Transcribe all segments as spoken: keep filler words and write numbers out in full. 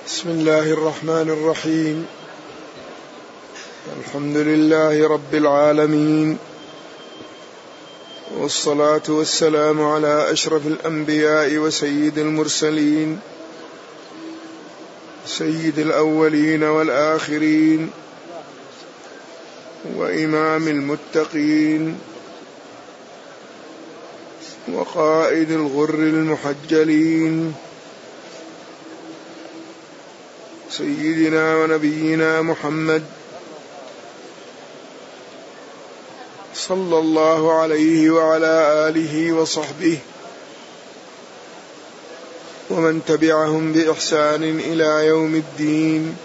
بسم الله الرحمن الرحيم. الحمد لله رب العالمين، والصلاة والسلام على أشرف الأنبياء وسيد المرسلين، سيد الأولين والآخرين، وإمام المتقين، وقائد الغر المحجلين، سيدنا ونبينا محمد صلى الله عليه وعلى آله وصحبه ومن تبعهم بإحسان إلى يوم الدين،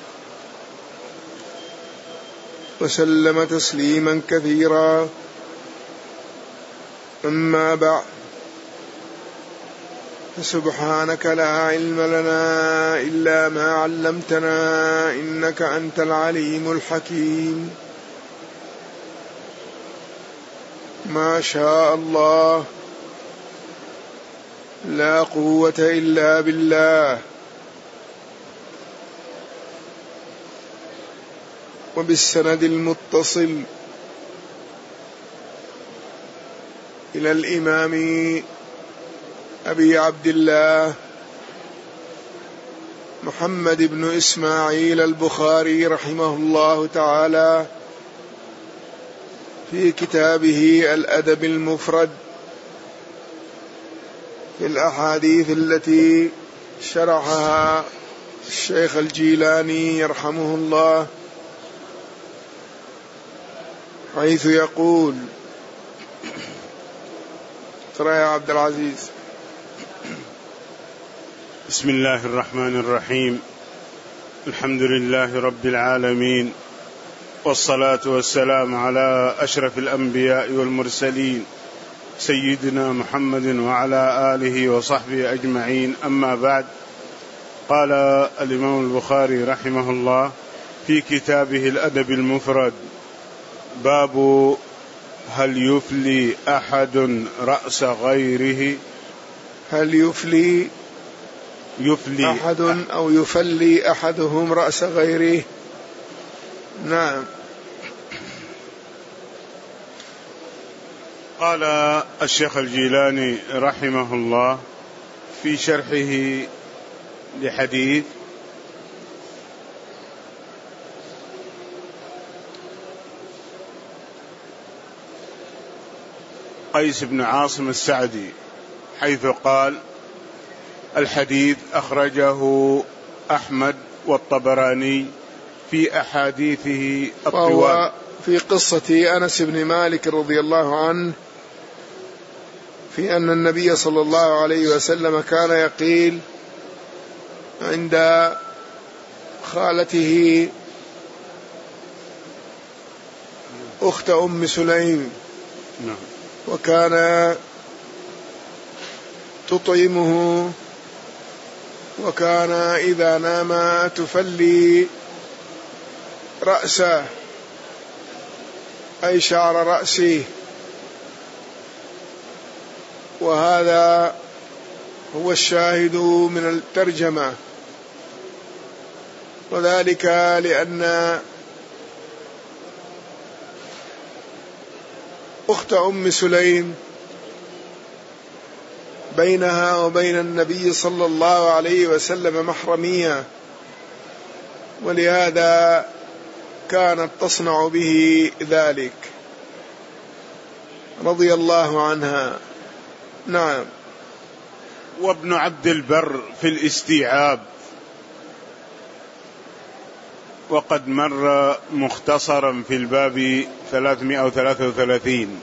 وسلم تسليما كثيرا. أما بعد، فسبحانك لا علم لنا إلا ما علمتنا، إنك أنت العليم الحكيم. ما شاء الله، لا قوة إلا بالله. وبالسند المتصل إلى الإمام أبي عبد الله محمد بن إسماعيل البخاري رحمه الله تعالى في كتابه الأدب المفرد في الأحاديث التي شرحها الشيخ الجيلاني يرحمه الله، حيث يقول: ترى يا عبد العزيز. بسم الله الرحمن الرحيم. الحمد لله رب العالمين، والصلاة والسلام على أشرف الأنبياء والمرسلين، سيدنا محمد وعلى آله وصحبه أجمعين. أما بعد، قال الإمام البخاري رحمه الله في كتابه الأدب المفرد: باب هل يفلي أحد رأس غيره. هل يفلي يفلي أحد أو يفلي أحدهم رأس غيره؟ نعم. قال الشيخ الجيلاني رحمه الله في شرحه لحديث: قيس بن عاصم السعدي، حيث قال: الحديث أخرجه أحمد والطبراني في أحاديثه الطوال. في قصة أنس بن مالك رضي الله عنه في أن النبي صلى الله عليه وسلم كان يقيل عند خالته أخت أم سليم، وكان تطعمه، وكان إذا نام تفلي رأسه أي شعر رأسه، وهذا هو الشاهد من الترجمة. وذلك لأن أخت أم سليم بينها وبين النبي صلى الله عليه وسلم محرمية، ولهذا كانت تصنع به ذلك رضي الله عنها. نعم. وابن عبد البر في الاستيعاب، وقد مر مختصرا في الباب ثلاثمائة وثلاثة وثلاثين.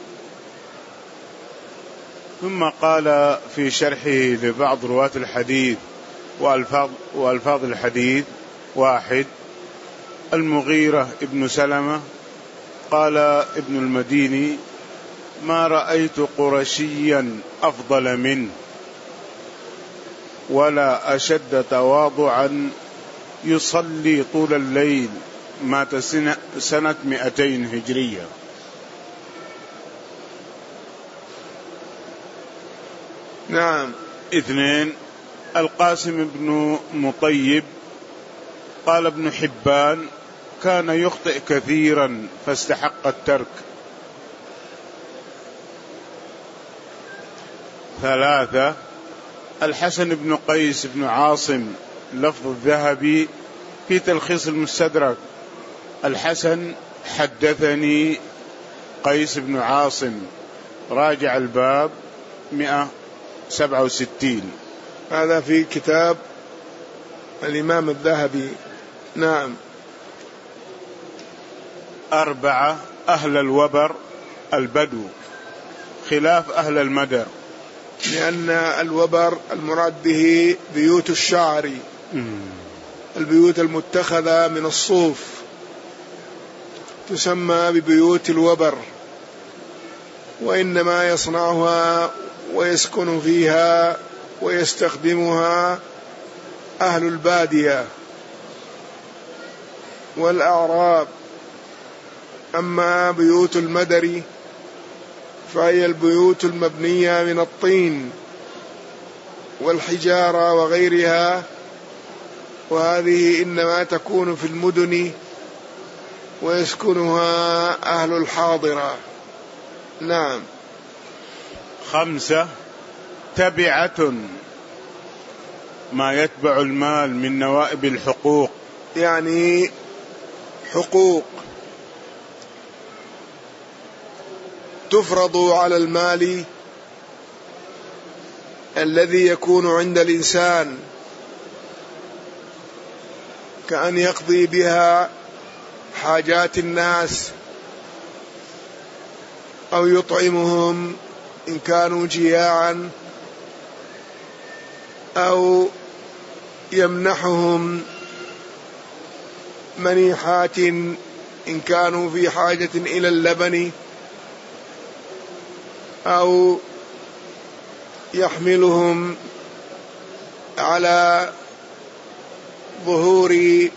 ثم قال في شرحه لبعض رواة الحديث وألفاظ, وألفاظ الحديث: واحد، المغيرة ابن سلمة قال ابن المديني: ما رأيت قرشيا أفضل منه ولا أشد تواضعا، يصلي طول الليل، مات سنة مئتين هجرية. نعم. اثنين، القاسم بن مطيب قال ابن حبان: كان يخطئ كثيرا فاستحق الترك. ثلاثة: الحسن بن قيس بن عاصم، لفظ الذهبي في تلخيص المستدرك: الحسن حدثني قيس بن عاصم، راجع الباب مئة وسبعة وستين. هذا في كتاب الإمام الذهبي. نعم. أربعة: أهل الوبر البدو، خلاف أهل المدر، لأن الوبر المراد به بيوت الشعر، البيوت المتخذة من الصوف تسمى ببيوت الوبر، وإنما يصنعها ويسكن فيها ويستخدمها أهل البادية والأعراب. أما بيوت المدر فهي البيوت المبنية من الطين والحجارة وغيرها، وهذه إنما تكون في المدن ويسكنها أهل الحاضرة. نعم. خمسة: تبعة، ما يتبع المال من نوائب الحقوق، يعني حقوق تفرض على المال الذي يكون عند الإنسان، كأن يقضي بها حاجات الناس أو يطعمهم إن كانوا جياعا، أو يمنحهم منيحات إن كانوا في حاجة إلى اللبن، أو يحملهم على ظهور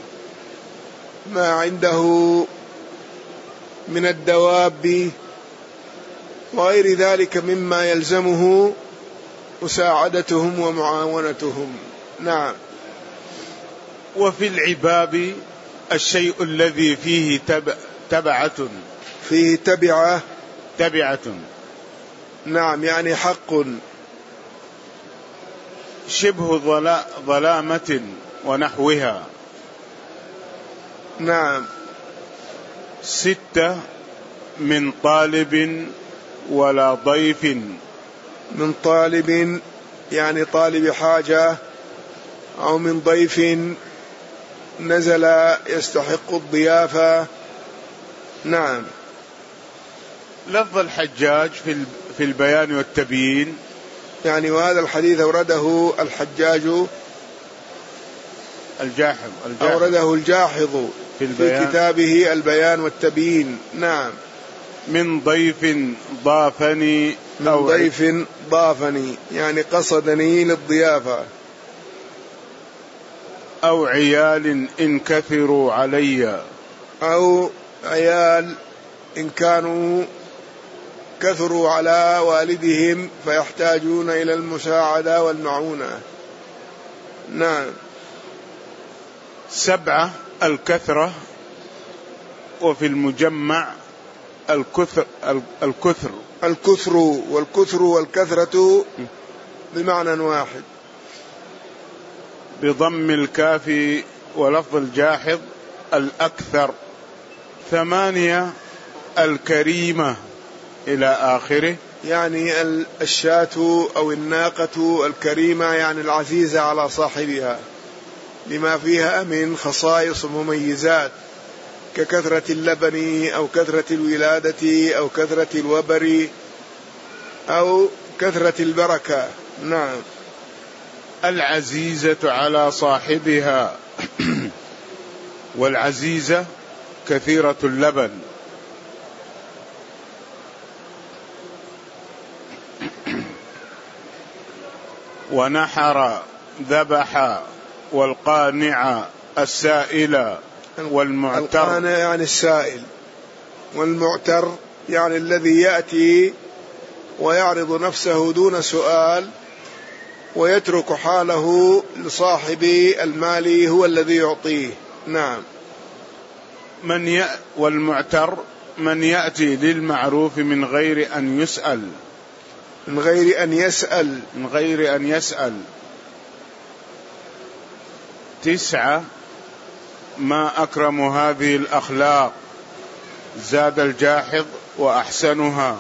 ما عنده من الدواب وغير ذلك مما يلزمه مساعدتهم ومعاونتهم. نعم. وفي العباب الشيء الذي فيه تبع تبعة، فيه تبعة تبعة نعم، يعني حق، شبه ظلامة ونحوها. نعم. ستة: من طالب ولا ضيف، من طالب يعني طالب حاجة، أو من ضيف نزل يستحق الضيافة. نعم. لفظ الحجاج في البيان والتبيين، يعني وهذا الحديث أورده الحجاج الجاحظ, الجاحظ أورده الجاحظ في, في كتابه البيان والتبيين. نعم. من ضيف ضافني، من ضيف ضافني يعني قصدني للضيافة. أو عيال إن كثروا علي، أو عيال إن كانوا كثروا على والدهم فيحتاجون إلى المساعدة والمعونة. نعم. سبعة: الكثرة، وفي المجمع الكثر الكثر الكثر والكثر والكثرة بمعنى واحد، بضم الكاف، ولفظ الجاحظ الأكثر. ثمانية: الكريمة إلى آخره، يعني الشاة أو الناقة الكريمة يعني العزيزة على صاحبها، لما فيها من خصائص مميزات ككثرة اللبن أو كثرة الولادة أو كثرة الوبر أو كثرة البركة. نعم. العزيزة على صاحبها، والعزيزة كثيرة اللبن. ونحر، ذبح، والقانع السائل، والمعتر. القانع يعني السائل، والمعتر يعني الذي يأتي ويعرض نفسه دون سؤال ويترك حاله لصاحب المال هو الذي يعطيه. نعم. من ي... والمعتر من يأتي للمعروف من غير أن يسأل من غير أن يسأل من غير أن يسأل تسعة ما أكرم هذه الأخلاق زاد الجاحظ وأحسنها.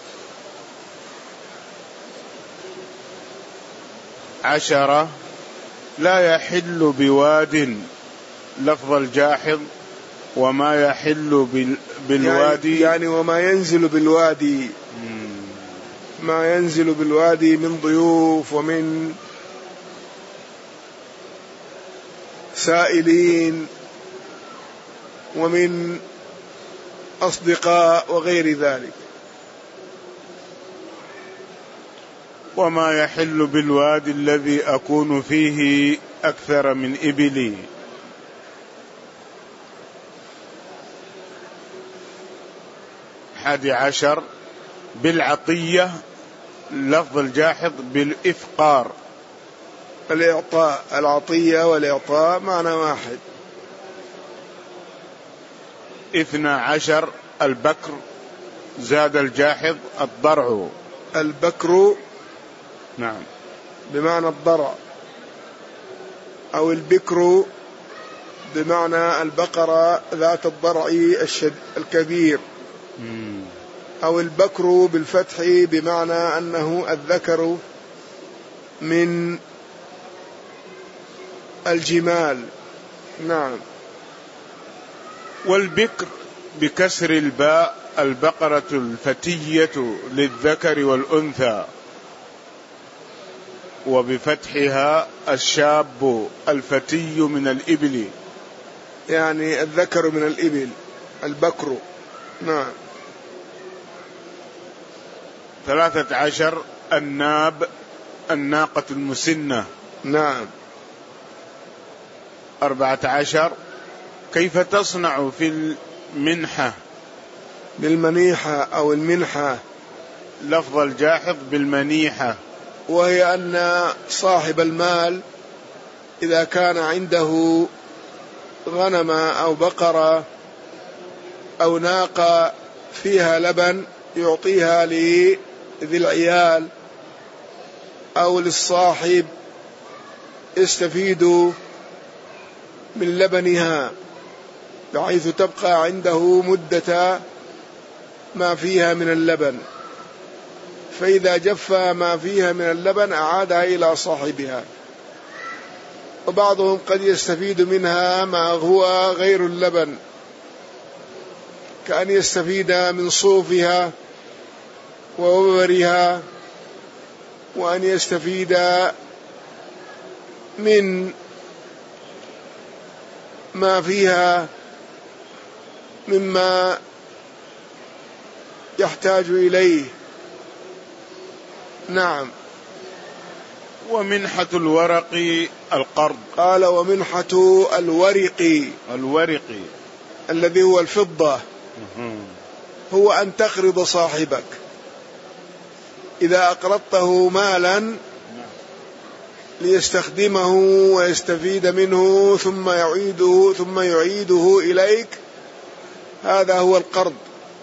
عشرة لا يحل بواد لفظ الجاحظ وما يحل بالوادي يعني, يعني وما ينزل بالوادي ما ينزل بالوادي من ضيوف ومن سائلين ومن أصدقاء وغير ذلك. وما يحل بالوادي الذي أكون فيه أكثر من إبلي. حادي عشر بالعطية لفظ الجاحظ بالإفقار. الإعطاء العطية والإعطاء معنى واحد. اثنى عشر البكر زاد الجاحظ الضرع. البكر نعم بمعنى الضرع، أو البكر بمعنى البقرة ذات الضرع الكبير، أو البكر بالفتح بمعنى أنه الذكر من الجمال. نعم. والبكر بكسر الباء البقرة الفتية للذكر والأنثى، وبفتحها الشاب الفتي من الإبل، يعني الذكر من الإبل البكر. نعم. ثلاثة عشر الناب الناقة المسنة. نعم. أربعة عشر كيف تصنع في المنحة بالمنيحة أو المنحة لفظ الجاحظ بالمنيحة، وهي أن صاحب المال إذا كان عنده غنم أو بقرة أو ناقة فيها لبن يعطيها لذي العيال أو للصاحب يستفيد من لبنها بحيث تبقى عنده مدة ما فيها من اللبن، فإذا جف ما فيها من اللبن أعادها إلى صاحبها. وبعضهم قد يستفيد منها ما هو غير اللبن، كأن يستفيد من صوفها ووبرها، وأن يستفيد من ما فيها مما يحتاج إليه. نعم. ومنحة الورق القرض. قال ومنحة الورق الورق الذي هو الفضة هو أن تقرض صاحبك إذا أقرضته مالا ليستخدمه ويستفيد منه ثم يعيده ثم يعيده إليك، هذا هو القرض،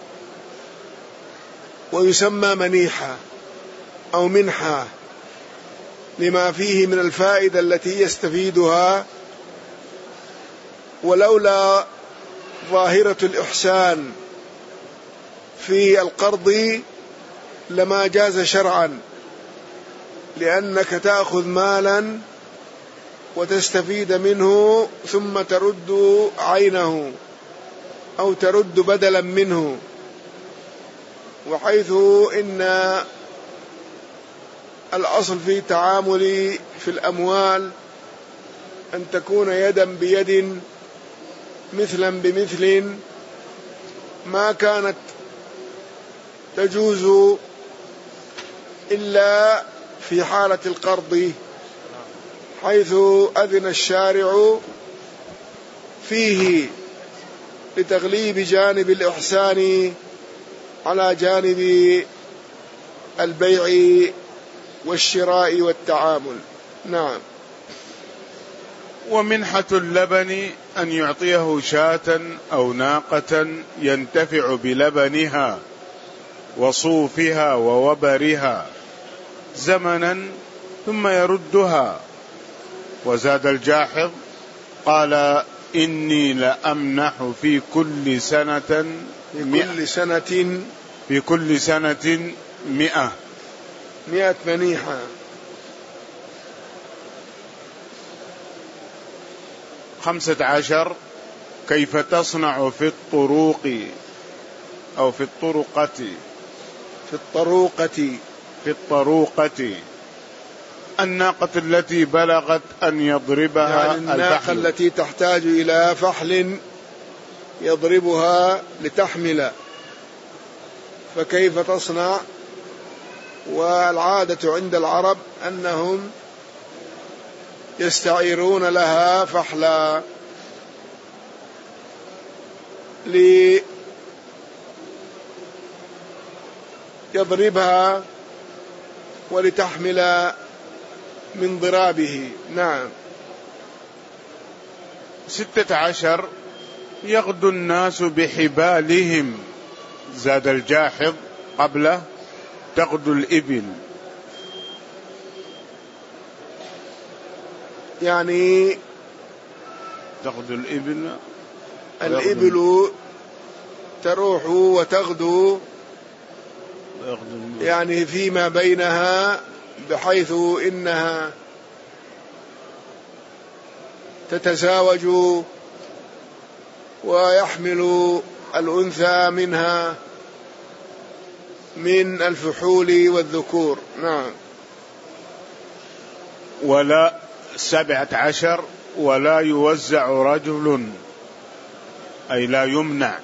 ويسمى منيحة أو منحة لما فيه من الفائدة التي يستفيدها. ولولا ظاهرة الإحسان في القرض لما جاز شرعا، لأنك تأخذ مالا وتستفيد منه ثم ترد عينه أو ترد بدلا منه، وحيث إن الأصل في التعامل في الأموال أن تكون يدا بيد مثلا بمثل، ما كانت تجوز إلا في حالة القرض، حيث أذن الشارع فيه لتغليب جانب الإحسان على جانب البيع والشراء والتعامل. نعم. ومنحة اللبن أن يعطيه شاة أو ناقة ينتفع بلبنها وصوفها ووبرها زمنا ثم يردها. وزاد الجاحظ قال إني لأمنح في كل سنة في كل سنة في كل سنة مئة مئة منيحة. خمسة عشر كيف تصنع في الطرق أو في الطرقة في الطروقة في الطروقة الناقة التي بلغت أن يضربها يعني الناقة الفحل التي تحتاج إلى فحل يضربها لتحمل، فكيف تصنع؟ والعادة عند العرب أنهم يستعيرون لها فحلا ليضربها ولتحمل من ضرابه. نعم. ستة عشر يغدو الناس بحبالهم. زاد الجاحظ قبله تغدو الإبل، يعني تغدو الإبل الإبل تروح وتغدو يعني فيما بينها، بحيث إنها تتزاوج ويحمل الأنثى منها من الفحول والذكور. نعم. ولا سبعة عشر ولا يوزع رجل، أي لا يمنع.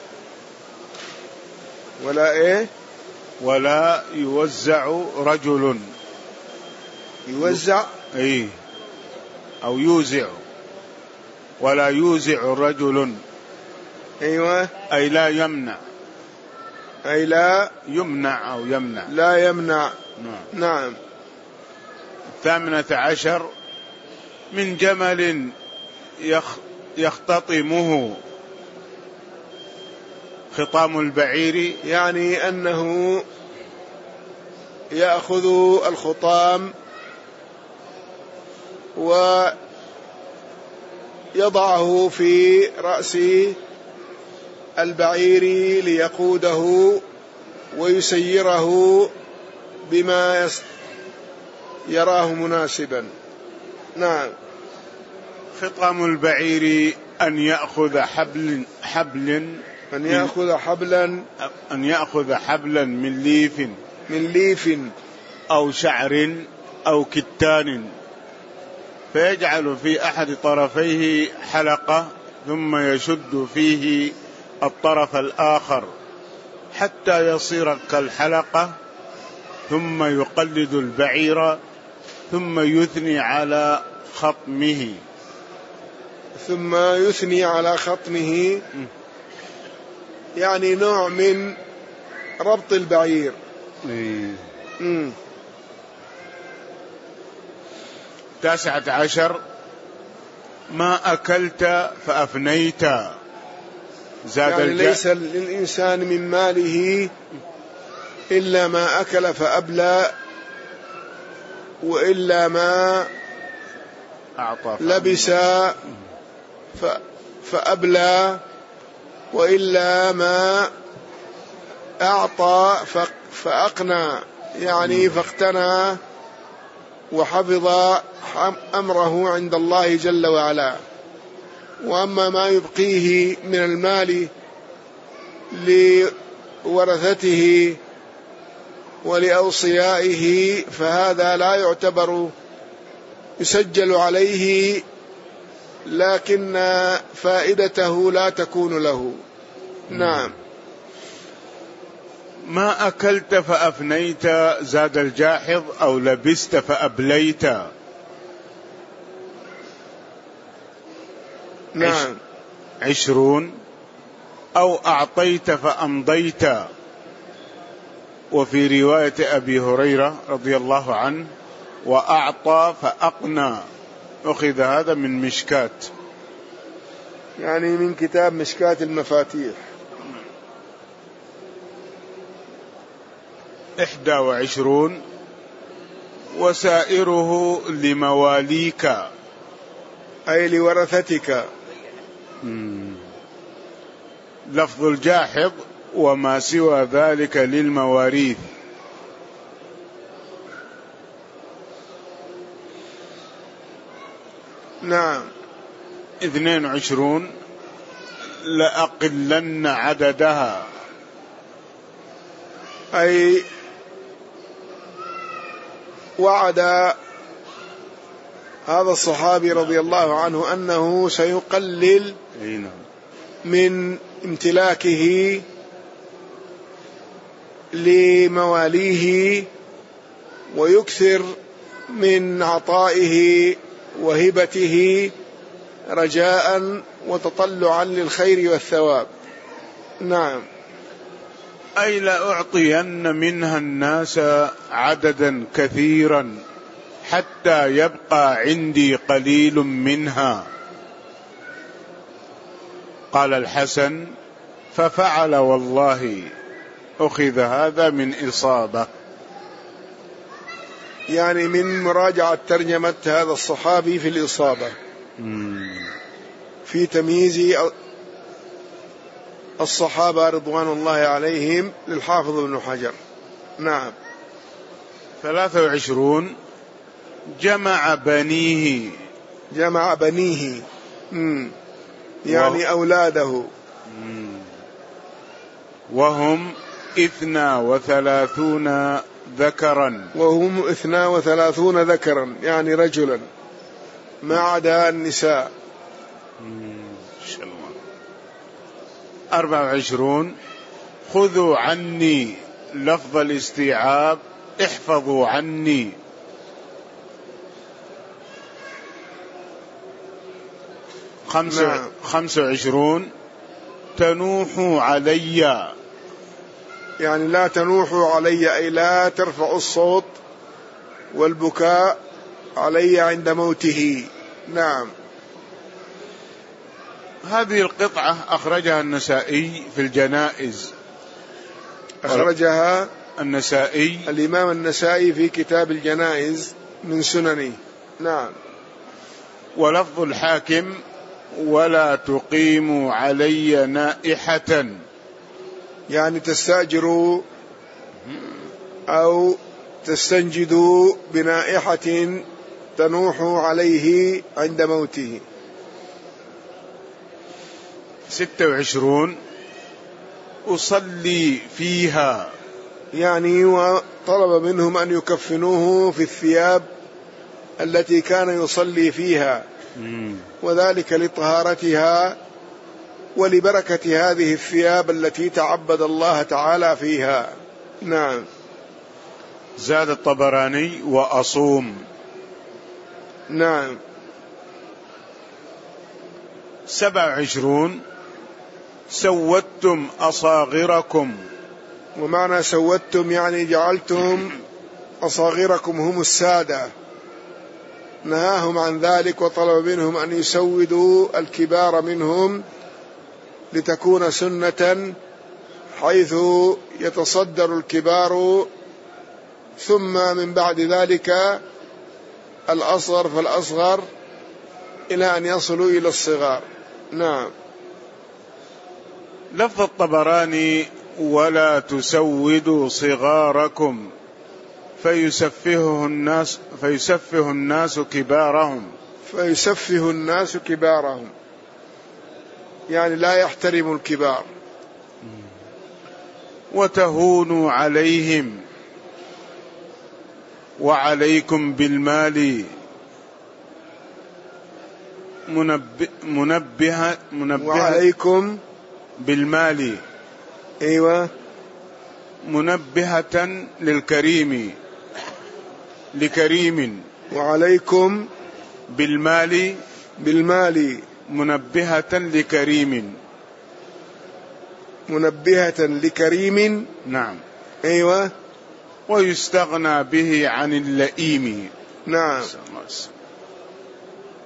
ولا إيه؟ ولا يوزع رجل. يوزع أي أو يوزع. ولا يوزع رجل. أيوة. أي لا يمنع. أي لا يمنع أو يمنع. لا يمنع. نعم. نعم. ثامنة عشر من جمل يختطمه. خطام البعير يعني أنه يأخذ الخطام ويضعه في رأس البعير ليقوده ويسيره بما يراه مناسبا. نعم. خطام البعير أن يأخذ حبل حبل أن يأخذ حبلا أن يأخذ حبلا من ليف من ليف أو شعر أو كتان، فيجعل في أحد طرفيه حلقة ثم يشد فيه الطرف الآخر حتى يصير كالحلقة، ثم يقلد البعير ثم يثني على خطمه ثم يثني على خطمه يعني نوع من ربط البعير. مم. تاسعة عشر ما أكلت فأفنيت. زاد يعني الج... ليس للإنسان من ماله إلا ما أكل فأبلى، وإلا ما أعطى لبس فأبلى، وإلا ما أعطى فأقنى، يعني فاقتنى وحفظ أمره عند الله جل وعلا. وأما ما يبقيه من المال لورثته ولأوصيائه فهذا لا يعتبر، يسجل عليه لكن فائدته لا تكون له. نعم. ما أكلت فأفنيت. زاد الجاحظ أو لبست فأبليت. نعم. عشرون أو أعطيت فأمضيت. وفي رواية أبي هريرة رضي الله عنه وأعطى فأقنى، أخذ هذا من مشكاة، يعني من كتاب مشكاة المفاتيح. إحدى وعشرون وسائره لمواليك، أي لورثتك. مم. لفظ الجاحظ وما سوى ذلك للمواريث. نعم. اثنين وعشرون لأقلن عددها، أي وعد هذا الصحابي رضي الله عنه أنه سيقلل من امتلاكه لمواليه ويكثر من عطائه وهبته رجاء وتطلعا للخير والثواب. نعم. أي لأعطين منها الناس عددا كثيرا حتى يبقى عندي قليل منها. قال الحسن: ففعل والله. أخذ هذا من إصابة، يعني من مراجعة ترجمة هذا الصحابي في الإصابة في تمييز الصحابة رضوان الله عليهم للحافظ ابن حجر. نعم. ثلاثة وعشرون جمع بنيه، جمع بنيه مم. يعني و... أولاده، مم. وهم اثنا وثلاثون ذكرا، وهم اثنا وثلاثون ذكرا يعني رجلا ما عدا النساء. أربعة وعشرون خذوا عني، لفظ الاستيعاب احفظوا عني. خمسة, خمسة وعشرون تنوحوا علي، يعني لا تنوحوا علي أي لا ترفعوا الصوت والبكاء علي عند موته. نعم. هذه القطعة أخرجها النسائي في الجنائز، أخرجها النسائي الإمام النسائي في كتاب الجنائز من سننه. نعم. ولفظ الحاكم: ولا تقيموا علي نائحة، يعني تستأجروا أو تستنجدوا بنائحة تنوح عليه عند موته. ستة وعشرون أصلي فيها، يعني وطلب منهم أن يكفنوه في الثياب التي كان يصلي فيها، وذلك لطهارتها ولبركة هذه الثياب التي تعبد الله تعالى فيها. نعم. زاد الطبراني: وأصوم. نعم. سبع وعشرون سودتم أصاغركم، ومعنى سودتم يعني جعلتم أصاغركم هم السادة، نهاهم عن ذلك وطلب منهم أن يسودوا الكبار منهم لتكون سنة، حيث يتصدر الكبار ثم من بعد ذلك الأصغر فالأصغر إلى أن يصلوا إلى الصغار. نعم. لفظ الطبراني: ولا تسودوا صغاركم فيسفهه الناس فيسفه الناس كبارهم، فيسفه الناس كبارهم يعني لا يحترم الكبار. وتهونوا عليهم، وعليكم بالمال، منبه منبه منبه وعليكم بالمال، أيوة، منبهة للكريم لكريم، وعليكم بالمال بالمال منبهة لكريم، منبهة لكريم. نعم. أيوة. ويستغنى به عن اللئيم. نعم.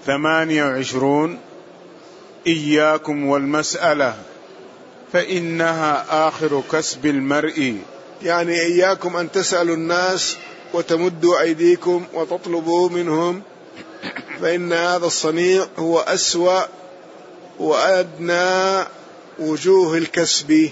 ثمانية وعشرون إياكم والمسألة فإنها آخر كسب المرء. يعني إياكم أن تسألوا الناس وتمدوا أيديكم وتطلبوا منهم، فإن هذا الصنيع هو أسوأ وأدنى وجوه الكسب.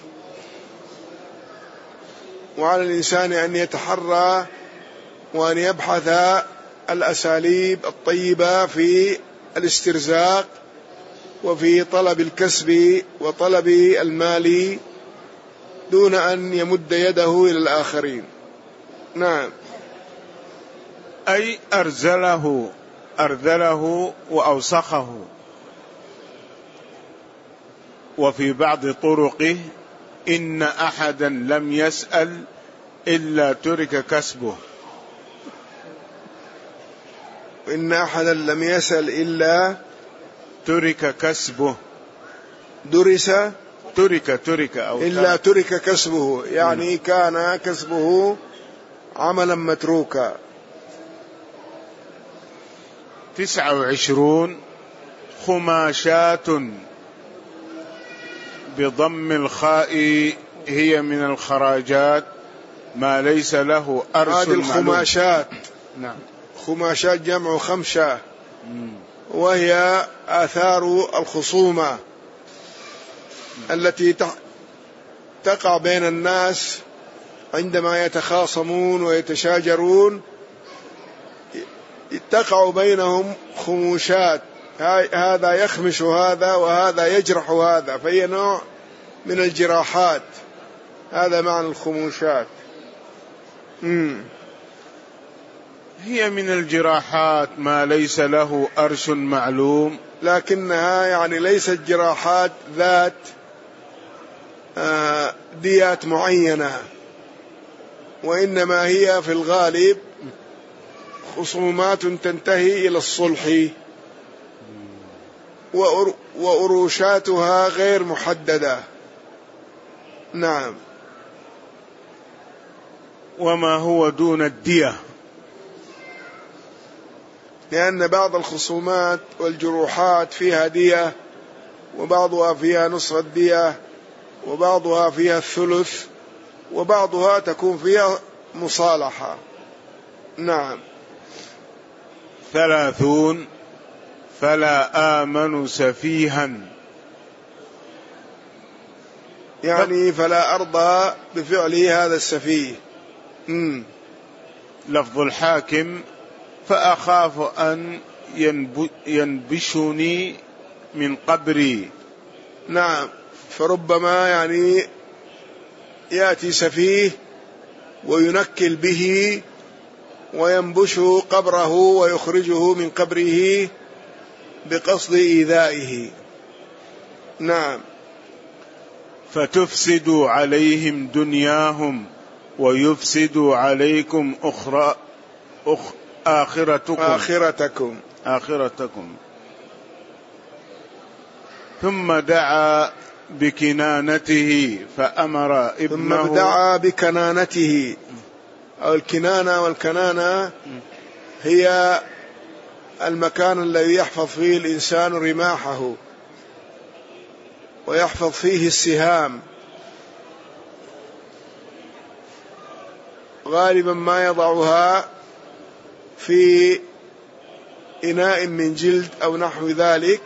وعلى الإنسان أن يتحرى وأن يبحث الأساليب الطيبة في الاسترزاق وفي طلب الكسب وطلب المال دون أن يمد يده إلى الآخرين. نعم. أي أرزله أرذله وأوسخه. وفي بعض طرقه إن أحدا لم يسأل إلا ترك كسبه. إن أحدا لم يسأل إلا ترك كسبه. درس ترك ترك أو إلا ترك كسبه، يعني كان كسبه عملا متروكا. تسعة وعشرون خماشات بضم الخاء هي من الخراجات ما ليس له أرس. هذه الخماشات نعم. خماشات جمع خمشة، وهي آثار الخصومة التي تقع بين الناس عندما يتخاصمون ويتشاجرون، تقع بينهم خموشات، هذا يخمش هذا وهذا يجرح هذا، فهي نوع من الجراحات. هذا معنى الخموشات. مم. هي من الجراحات ما ليس له أرش معلوم، لكنها يعني ليست جراحات ذات ديات معينة، وإنما هي في الغالب خصومات تنتهي إلى الصلح، وأروشاتها غير محددة. نعم. وما هو دون الدية، لأن بعض الخصومات والجروحات فيها دية، وبعضها فيها نصف الدية، وبعضها فيها الثلث، وبعضها تكون فيها مصالحة. نعم. ثلاثون فلا آمن سفيها، يعني فلا أرضى بفعله هذا السفيه. مم. لفظ الحاكم فأخاف أن ينبشني من قبري. نعم. فربما يعني يأتي سفيه وينكل به وينبش قبره ويخرجه من قبره بقصد إيذائه. نعم. فتفسد عليهم دنياهم ويفسد عليكم أخرى أخ آخرتكم آخرتكم آخرتكم. ثم دعا بكنانته فأمر ابنه. ثم دعا بكنانته، أو الكنانة والكنانة هي المكان الذي يحفظ فيه الإنسان رماحه ويحفظ فيه السهام، غالبا ما يضعها في إناء من جلد أو نحو ذلك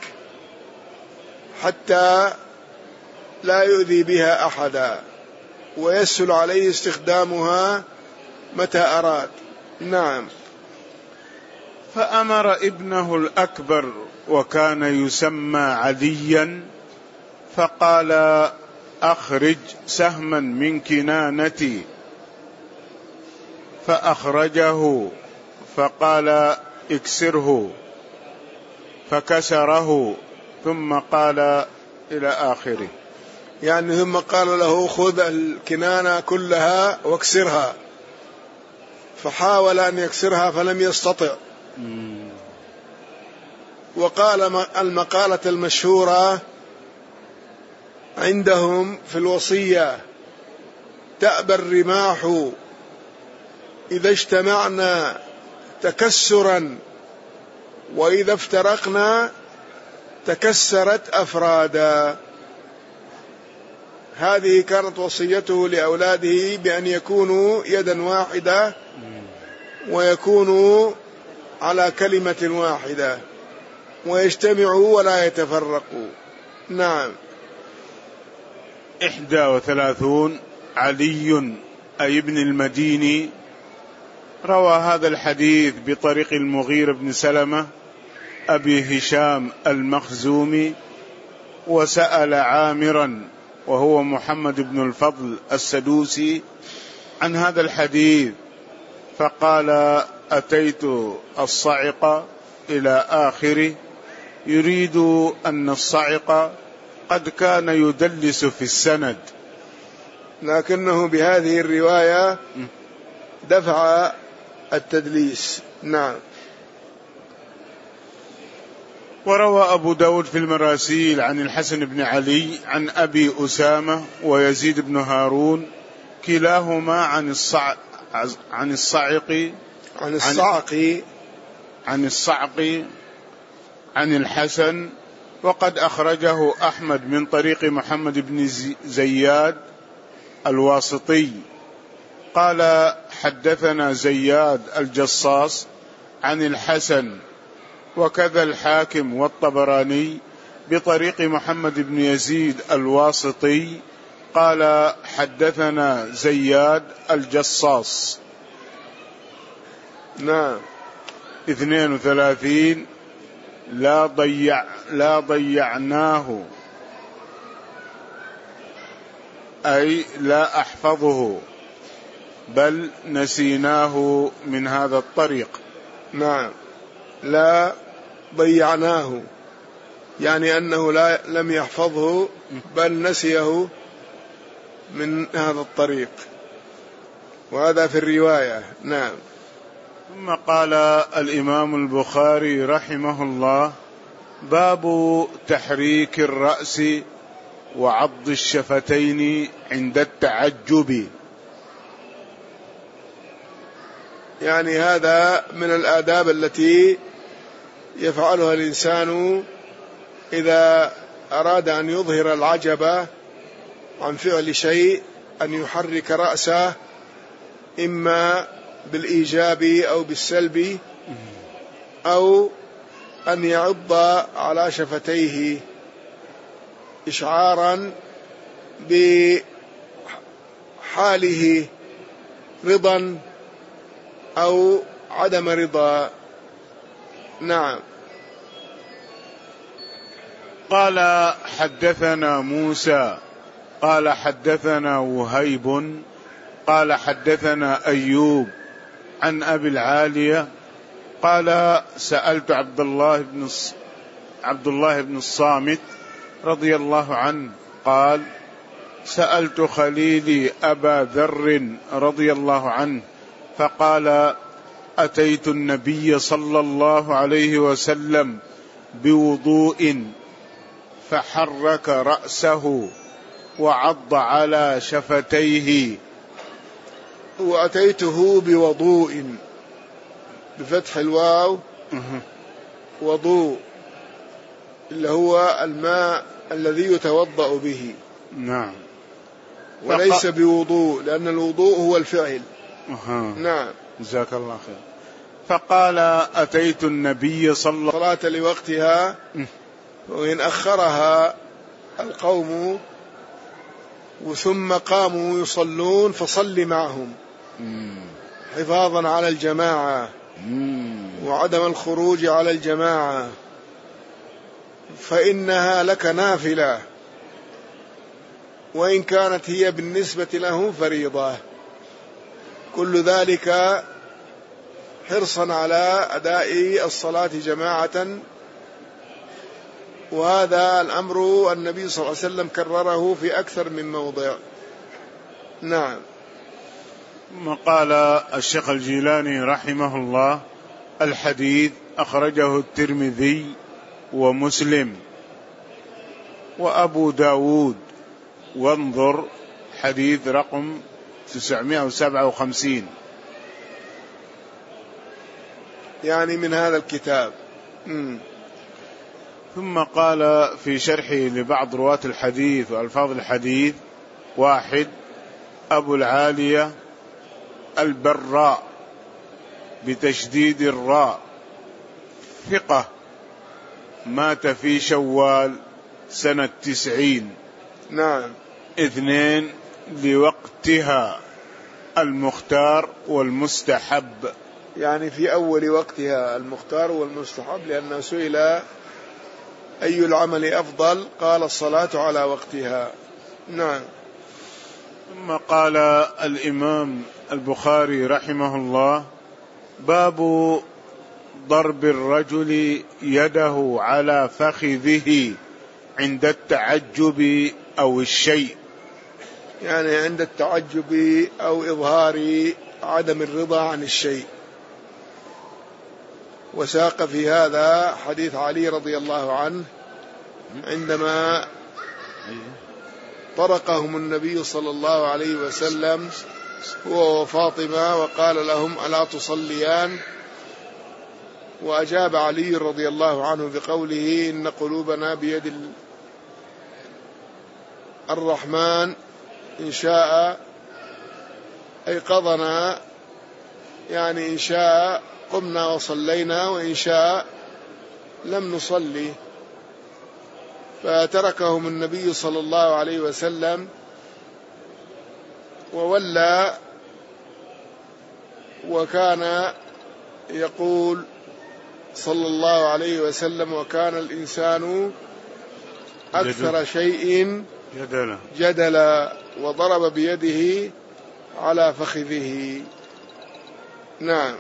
حتى لا يؤذي بها أحدا، ويسهل عليه استخدامها متى أراد. نعم. فأمر ابنه الأكبر وكان يسمى عليا فقال أخرج سهما من كنانتي، فأخرجه فقال اكسره فكسره، ثم قال إلى آخره. يعني ثم قال له خذ الكنانة كلها واكسرها، فحاول أن يكسرها فلم يستطع. وقال المقالة المشهورة عندهم في الوصية: تأبى الرماح إذا اجتمعنا تكسرا وإذا افترقنا تكسرت أفرادا. هذه كانت وصيته لأولاده بأن يكونوا يدا واحدة ويكونوا على كلمة واحدة ويجتمعوا ولا يتفرقوا. نعم. إحدى وثلاثون علي أي ابن المديني روى هذا الحديث بطريق المغيرة بن سلمة أبي هشام المخزومي، وسأل عامرا وهو محمد بن الفضل السدوسي عن هذا الحديث، فقال: أتيت الصعق إلى آخره، يريد أن الصعق قد كان يدلس في السند، لكنه بهذه الرواية دفع التدليس. نعم. وروى أبو داود في المراسيل عن الحسن بن علي عن أبي أسامة ويزيد بن هارون كلاهما عن الصع عن الصعق عن الصعق عن الصعق عن الحسن، وقد أخرجه أحمد من طريق محمد بن زياد الواسطي قال: حدثنا زياد الجصاص عن الحسن، وكذا الحاكم والطبراني بطريق محمد بن يزيد الواسطي قال: حدثنا زياد الجصاص. نعم. اثنين وثلاثين لا ضيع لا ضيعناه أي لا أحفظه بل نسيناه من هذا الطريق. نعم. لا ضيعناه يعني أنه لا لم يحفظه بل نسيه من هذا الطريق، وهذا في الرواية. نعم. ثم قال الإمام البخاري رحمه الله: باب تحريك الرأس وعض الشفتين عند التعجب. يعني هذا من الآداب التي يفعلها الإنسان إذا أراد أن يظهر العجب عن فعل شيء، أن يحرك رأسه إما بالإيجاب أو بالسلب، أو أن يعض على شفتيه إشعارا بحاله رضا أو عدم رضا. نعم. قال: حدثنا موسى قال حدثنا وهيب قال حدثنا أيوب عن أبي العالية قال: سألت عبد الله بن عبد الله بن الصامت رضي الله عنه قال: سألت خليلي أبا ذر رضي الله عنه فقال: أتيت النبي صلى الله عليه وسلم بوضوء فحرك رأسه وعض على شفتيه. وأتيته بوضوء بفتح الواو، وضوء اللي هو الماء الذي يتوضأ به. نعم. وليس بوضوء، لأن الوضوء هو الفعل. أه. نعم. جزاك الله خير. فقال: أتيت النبي صلى الله عليه وسلم صلاة لوقتها، وإن أخرها القوم ثم قاموا يصلون فصل معهم حفاظا على الجماعة وعدم الخروج على الجماعة، فإنها لك نافلة وإن كانت هي بالنسبة له فريضة. كل ذلك حرصا على أداء الصلاة جماعة، وهذا الأمر النبي صلى الله عليه وسلم كرره في أكثر من موضع. نعم. ثم قال الشيخ الجيلاني رحمه الله: الحديث أخرجه الترمذي ومسلم وأبو داود، وانظر حديث رقم تسعمائة وسبعة وخمسين، يعني من هذا الكتاب. م. ثم قال في شرحه لبعض رواة الحديث وألفاظ الحديث: واحد أبو العالية البراء بتشديد الراء، ثقة، مات في شوال سنة تسعين. نعم. اثنين لوقتها المختار والمستحب، يعني في أول وقتها المختار والمستحب، لأنه سئل أي العمل أفضل قال الصلاة على وقتها. نعم. ثم قال الإمام البخاري رحمه الله: باب ضرب الرجل يده على فخذه عند التعجب أو الشيء، يعني عند التعجب أو إظهار عدم الرضا عن الشيء. وساق في هذا حديث علي رضي الله عنه عندما طرقهم النبي صلى الله عليه وسلم هو وفاطمة وقال لهم: ألا تصليان؟ وأجاب علي رضي الله عنه بقوله: إن قلوبنا بيد الرحمن، إن شاء أيقظنا، يعني إن شاء قمنا وصلينا، وإن شاء لم نصلي. فتركهم النبي صلى الله عليه وسلم وولى، وكان يقول صلى الله عليه وسلم: وكان الإنسان أكثر شيء جدلا جدلا، وضرب بيده على فخذه. نعم.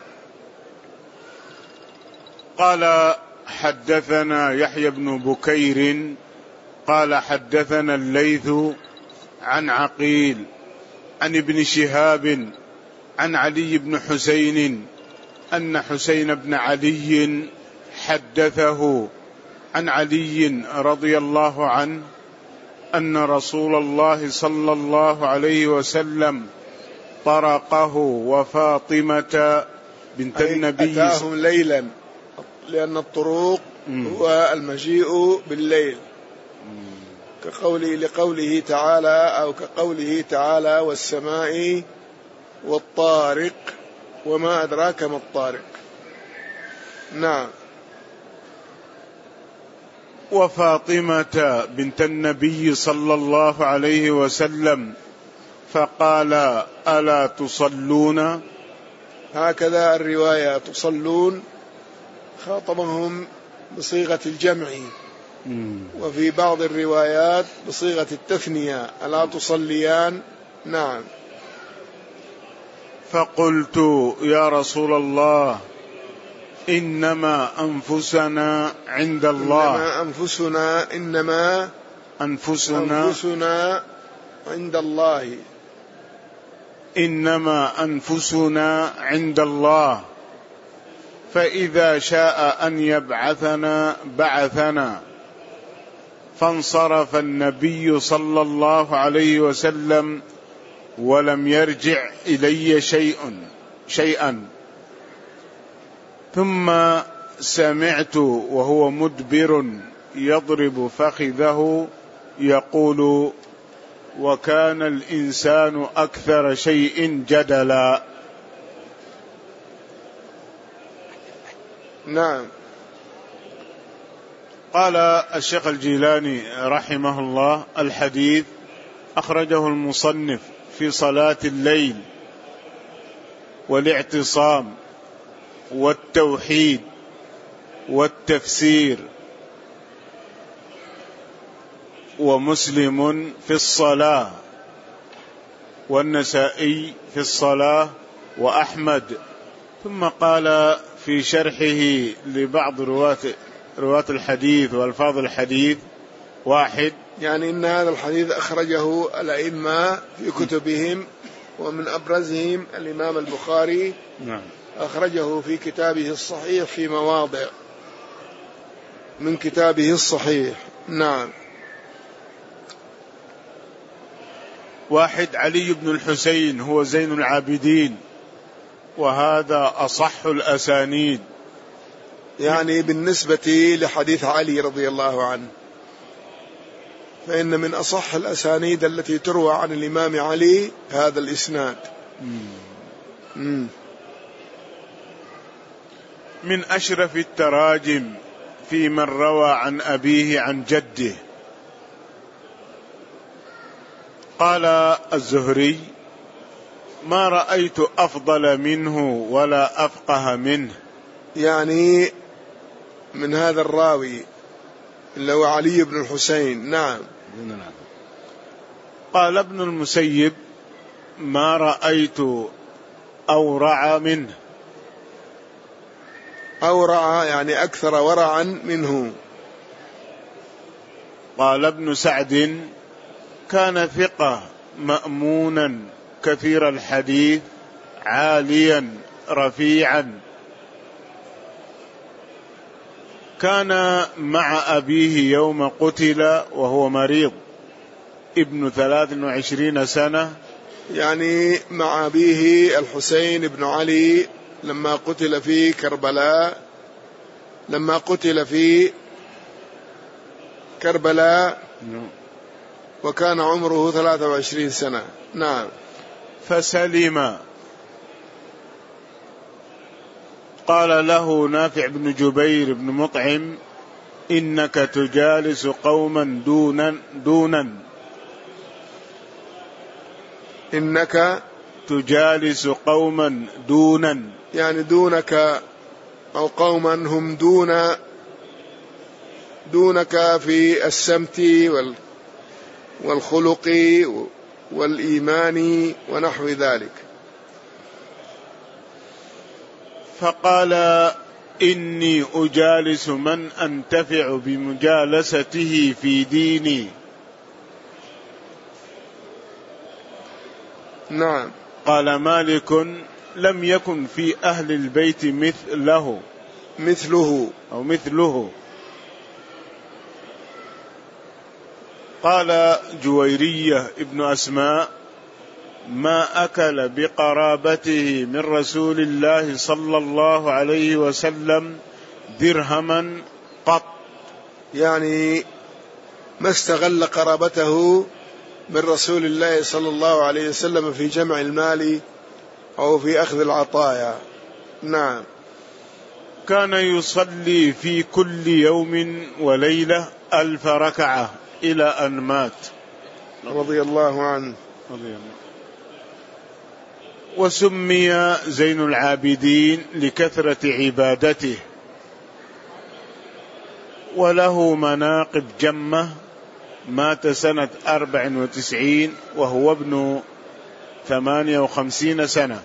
قال: حدثنا يحيى بن بكير قال حدثنا الليث عن عقيل عن ابن شهاب عن علي بن حسين أن حسين بن علي حدثه عن علي رضي الله عنه أن رسول الله صلى الله عليه وسلم طرقه وفاطمة بنت النبي، أتاهم ليلا، لأن الطروق هو المجيء بالليل، كقوله لقوله تعالى أو كقوله تعالى: والسماء والطارق وما أدراك ما الطارق. نعم. وفاطمة بنت النبي صلى الله عليه وسلم فقال: ألا تصلون؟ هكذا الرواية، تصلون، خاطبهم بصيغة الجمع، وفي بعض الروايات بصيغة التثنية: ألا تصليان؟ نعم. فقلت: يا رسول الله، إنما أنفسنا عند الله، إنما أنفسنا إنما أنفسنا, أنفسنا عند الله إنما أنفسنا عند الله، فإذا شاء أن يبعثنا بعثنا. فانصرف النبي صلى الله عليه وسلم ولم يرجع إلي شيء شيئا ثم سمعت وهو مدبر يضرب فخذه يقول: وكان الإنسان أكثر شيء جدلا. نعم. قال الشيخ الجيلاني رحمه الله: الحديث أخرجه المصنف في صلاة الليل والاعتصام والتوحيد والتفسير، ومسلم في الصلاة، والنسائي في الصلاة، وأحمد. ثم قال في شرحه لبعض رواة رواة الحديث وألفاظ الحديث: واحد، يعني إن هذا الحديث أخرجه الأئمة في كتبهم، ومن أبرزهم الإمام البخاري. نعم. أخرجه في كتابه الصحيح في مواضع من كتابه الصحيح. نعم. واحد، علي بن الحسين هو زين العابدين، وهذا أصح الأسانيد، يعني بالنسبة لحديث علي رضي الله عنه، فإن من أصح الأسانيد التي تروى عن الإمام علي هذا الإسناد. مم. من أشرف التراجم في من روى عن أبيه عن جده. قال الزهري: ما رأيت أفضل منه ولا أفقه منه. يعني من هذا الراوي اللي هو علي بن الحسين. نعم. قال ابن المسيب: ما رأيت أورع منه. أورع يعني أكثر ورعا منه. قال ابن سعد: كان ثقة مأمونا كثير الحديث عاليا رفيعا، كان مع أبيه يوم قتل وهو مريض ابن ثلاث وعشرين سنة. يعني مع أبيه الحسين بن علي لما قتل في كربلاء لما قتل في كربلاء وكان عمره ثلاثة وعشرين سنة. نعم. فسلم. قال له نافع بن جبير بن مطعم: إنك تجالس قوما دونا دونا إنك تجالس قوما دونا، يعني دونك أو قوما هم دون دونك في السمت والخلق والإيمان ونحو ذلك. فقال: إني أجالس من أنتفع بمجالسته في ديني. نعم. قال مالك: لم يكن في أهل البيت مثله مثله أو مثله. قال جويرية ابن أسماء: ما أكل بقرابته من رسول الله صلى الله عليه وسلم درهما قط. يعني ما استغل قرابته من رسول الله صلى الله عليه وسلم في جمع المال أو في أخذ العطايا. نعم. كان يصلي في كل يوم وليلة ألف ركعة إلى أن مات رضي الله عنه. رضي الله. وسمي زين العابدين لكثرة عبادته، وله مناقب جمة. مات سنة أربع وتسعين وهو ابن ثمانية وخمسين سنة.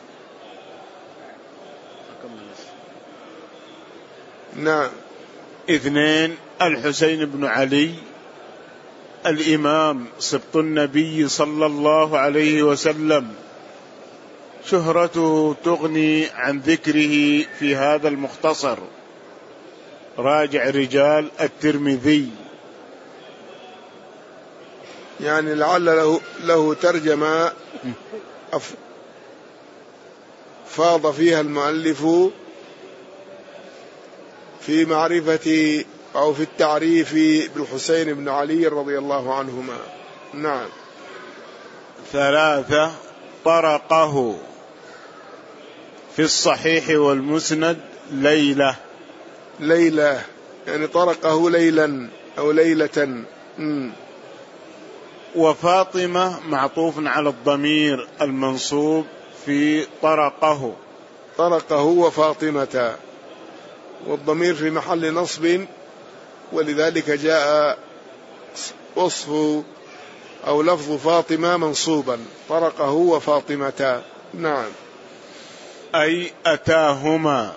نعم. اثنين: الحسين بن علي الإمام سبط النبي صلى الله عليه وسلم، شهرته تغني عن ذكره في هذا المختصر. راجع رجال الترمذي. يعني لعل له, له ترجمة فاض فيها المؤلف في معرفة أو في التعريف بالحسين بن علي رضي الله عنهما. نعم. ثلاثة: طرقه في الصحيح والمسند ليلة. ليلة يعني طرقه ليلا أو ليلة. م. وفاطمة معطوف على الضمير المنصوب في طرقه. طرقه وفاطمة، والضمير في محل نصب، ولذلك جاء وصف أو لفظ فاطمة منصوبا، طرقه وفاطمة. نعم. أي أتاهما.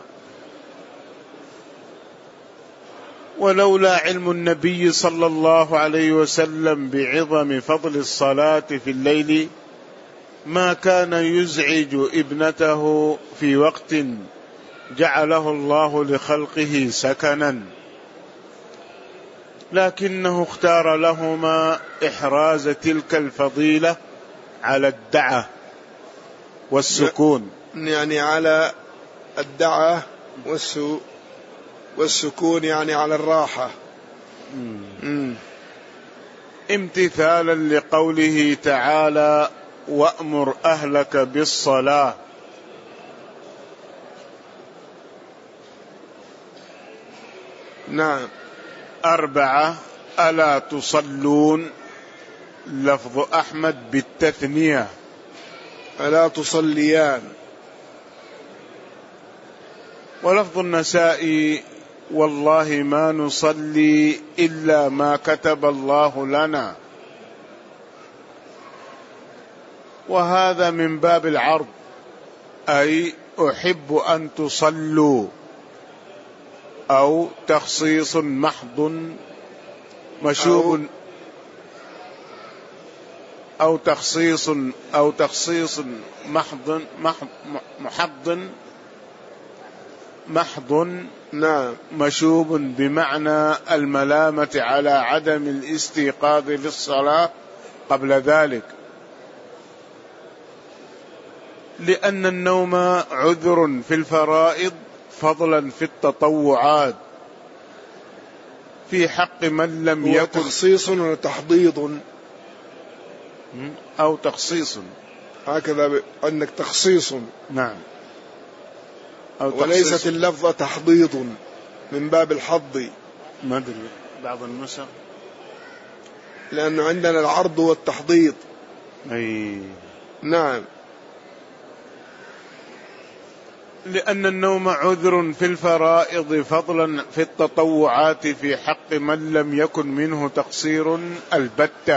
ولولا علم النبي صلى الله عليه وسلم بعظم فضل الصلاة في الليل ما كان يزعج ابنته في وقت جعله الله لخلقه سكنا، لكنه اختار لهما إحراز تلك الفضيلة على الدعة والسكون. يعني على الدعة والسكون يعني على الراحة. مم. امتثالا لقوله تعالى وأمر أهلك بالصلاة. نعم. أربعة ألا تصلون، لفظ أحمد بالتثنية. ألا تصليان. ولفظ النسائي والله ما نصلي إلا ما كتب الله لنا. وهذا من باب العرض، أي أحب أن تصلوا، أو تخصيص محض مشوب، أو تخصيص أو تخصيص محض محض محض محض نعم مشوب بمعنى الملامة على عدم الاستيقاظ للصلاة قبل ذلك، لأن النوم عذر في الفرائض فضلا في التطوعات في حق من لم يكن. تخصيص وتحضيض أو تخصيص، هكذا عندك تخصيص. نعم. أو وليست اللفظة تحضيض من باب الحض، ما أدري بعض النسخ، لأنه عندنا العرض والتحضيض. أي نعم. لأن النوم عذر في الفرائض فضلا في التطوعات في حق من لم يكن منه تقصير البتة،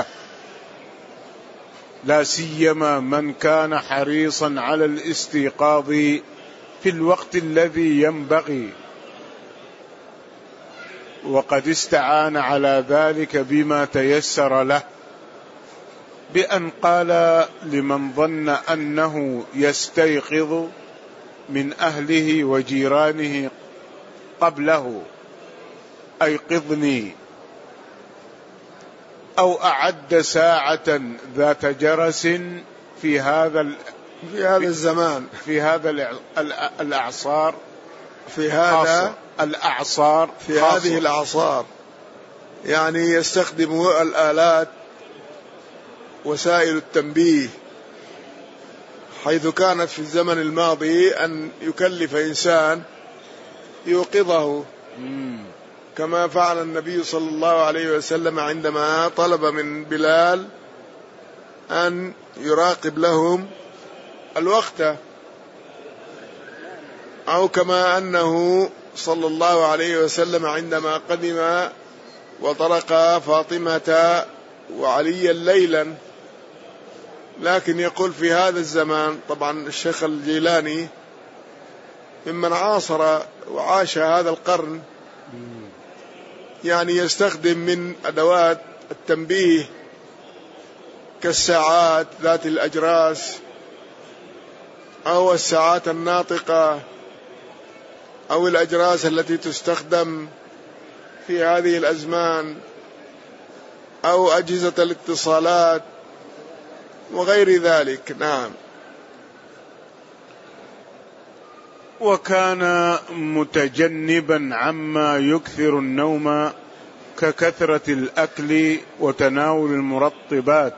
لا سيما من كان حريصا على الاستيقاظ في الوقت الذي ينبغي، وقد استعان على ذلك بما تيسر له، بأن قال لمن ظن أنه يستيقظ من أهله وجيرانه قبله أيقظني، أو أعد ساعة ذات جرس في هذا في هذا الزمان، في هذا الأعصار، في هذا الأعصار، في هذه الأعصار، يعني يستخدم الآلات وسائل التنبيه، حيث كانت في الزمن الماضي أن يكلف إنسان يوقظه، كما فعل النبي صلى الله عليه وسلم عندما طلب من بلال أن يراقب لهم الوقت، أو كما أنه صلى الله عليه وسلم عندما قدم وطرق فاطمة وعليا ليلا. لكن يقول في هذا الزمان، طبعا الشيخ الجيلاني ممن عاصر وعاش هذا القرن، يعني يستخدم من أدوات التنبيه كالساعات ذات الأجراس، أو الساعات الناطقة، أو الأجراس التي تستخدم في هذه الأزمان، أو أجهزة الاتصالات وغير ذلك. نعم. وكان متجنبا عما يكثر النوم ككثرة الأكل وتناول المرطبات،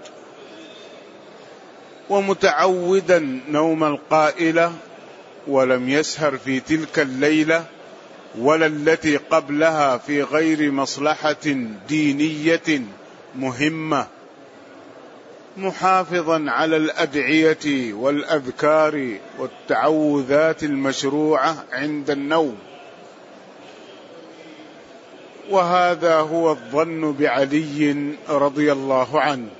ومتعودا نوم القائلة، ولم يسهر في تلك الليلة ولا التي قبلها في غير مصلحة دينية مهمة، محافظا على الأدعية والأذكار والتعوذات المشروعة عند النوم. وهذا هو الظن بعلي رضي الله عنه.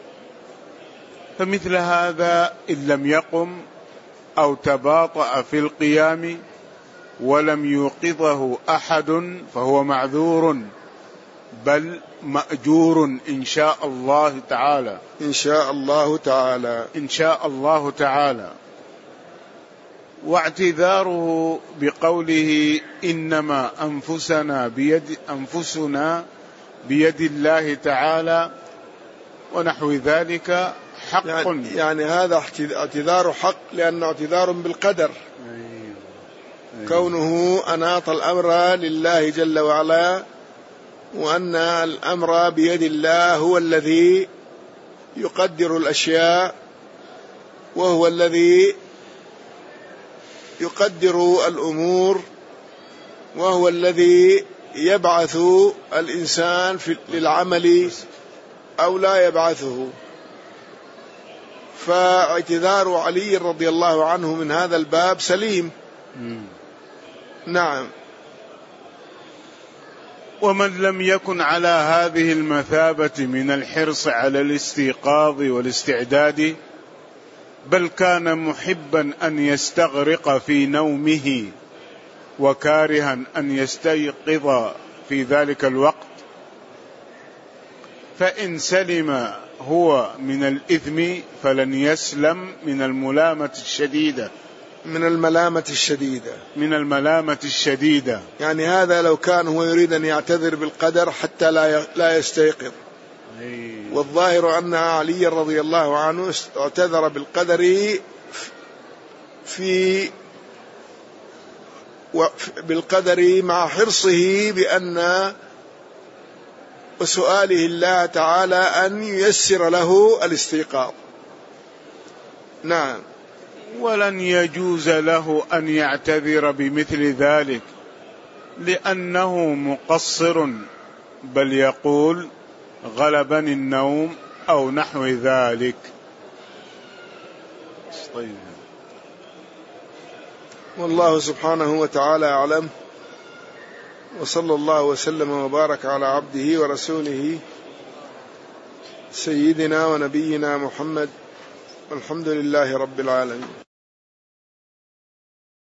فمثل هذا إن لم يقم أو تباطأ في القيام ولم يوقظه أحد فهو معذور، بل مأجور إن شاء الله تعالى. إن شاء الله تعالى. إن شاء الله تعالى. واعتذاره بقوله إنما أنفسنا بيد أنفسنا بيد الله تعالى ونحو ذلك حق، يعني, يعني هذا اعتذار حق، لأنه اعتذار بالقدر. أيوه. كونه أناط الأمر لله جل وعلا، وأن الأمر بيد الله، هو الذي يقدر الأشياء، وهو الذي يقدر الأمور، وهو الذي يبعث الإنسان للعمل أو لا يبعثه. فاعتذار علي رضي الله عنه من هذا الباب سليم. نعم. ومن لم يكن على هذه المثابة من الحرص على الاستيقاظ والاستعداد، بل كان محبا أن يستغرق في نومه وكارها أن يستيقظ في ذلك الوقت، فإن سلم هو من الإثم فلن يسلم من الملامة الشديدة من الملامة الشديدة من الملامة الشديدة يعني هذا لو كان هو يريد أن يعتذر بالقدر حتى لا لا يستيقظ. والظاهر أن علي رضي الله عنه اعتذر بالقدر في بالقدر مع حرصه بأن وسؤاله الله تعالى أن ييسر له الاستيقاظ. نعم. ولن يجوز له أن يعتذر بمثل ذلك لأنه مقصر، بل يقول غلبني النوم أو نحو ذلك. طيب. والله سبحانه وتعالى أعلم، وصلى الله وسلم وبارك على عبده ورسوله سيدنا ونبينا محمد، والحمد لله رب العالمين.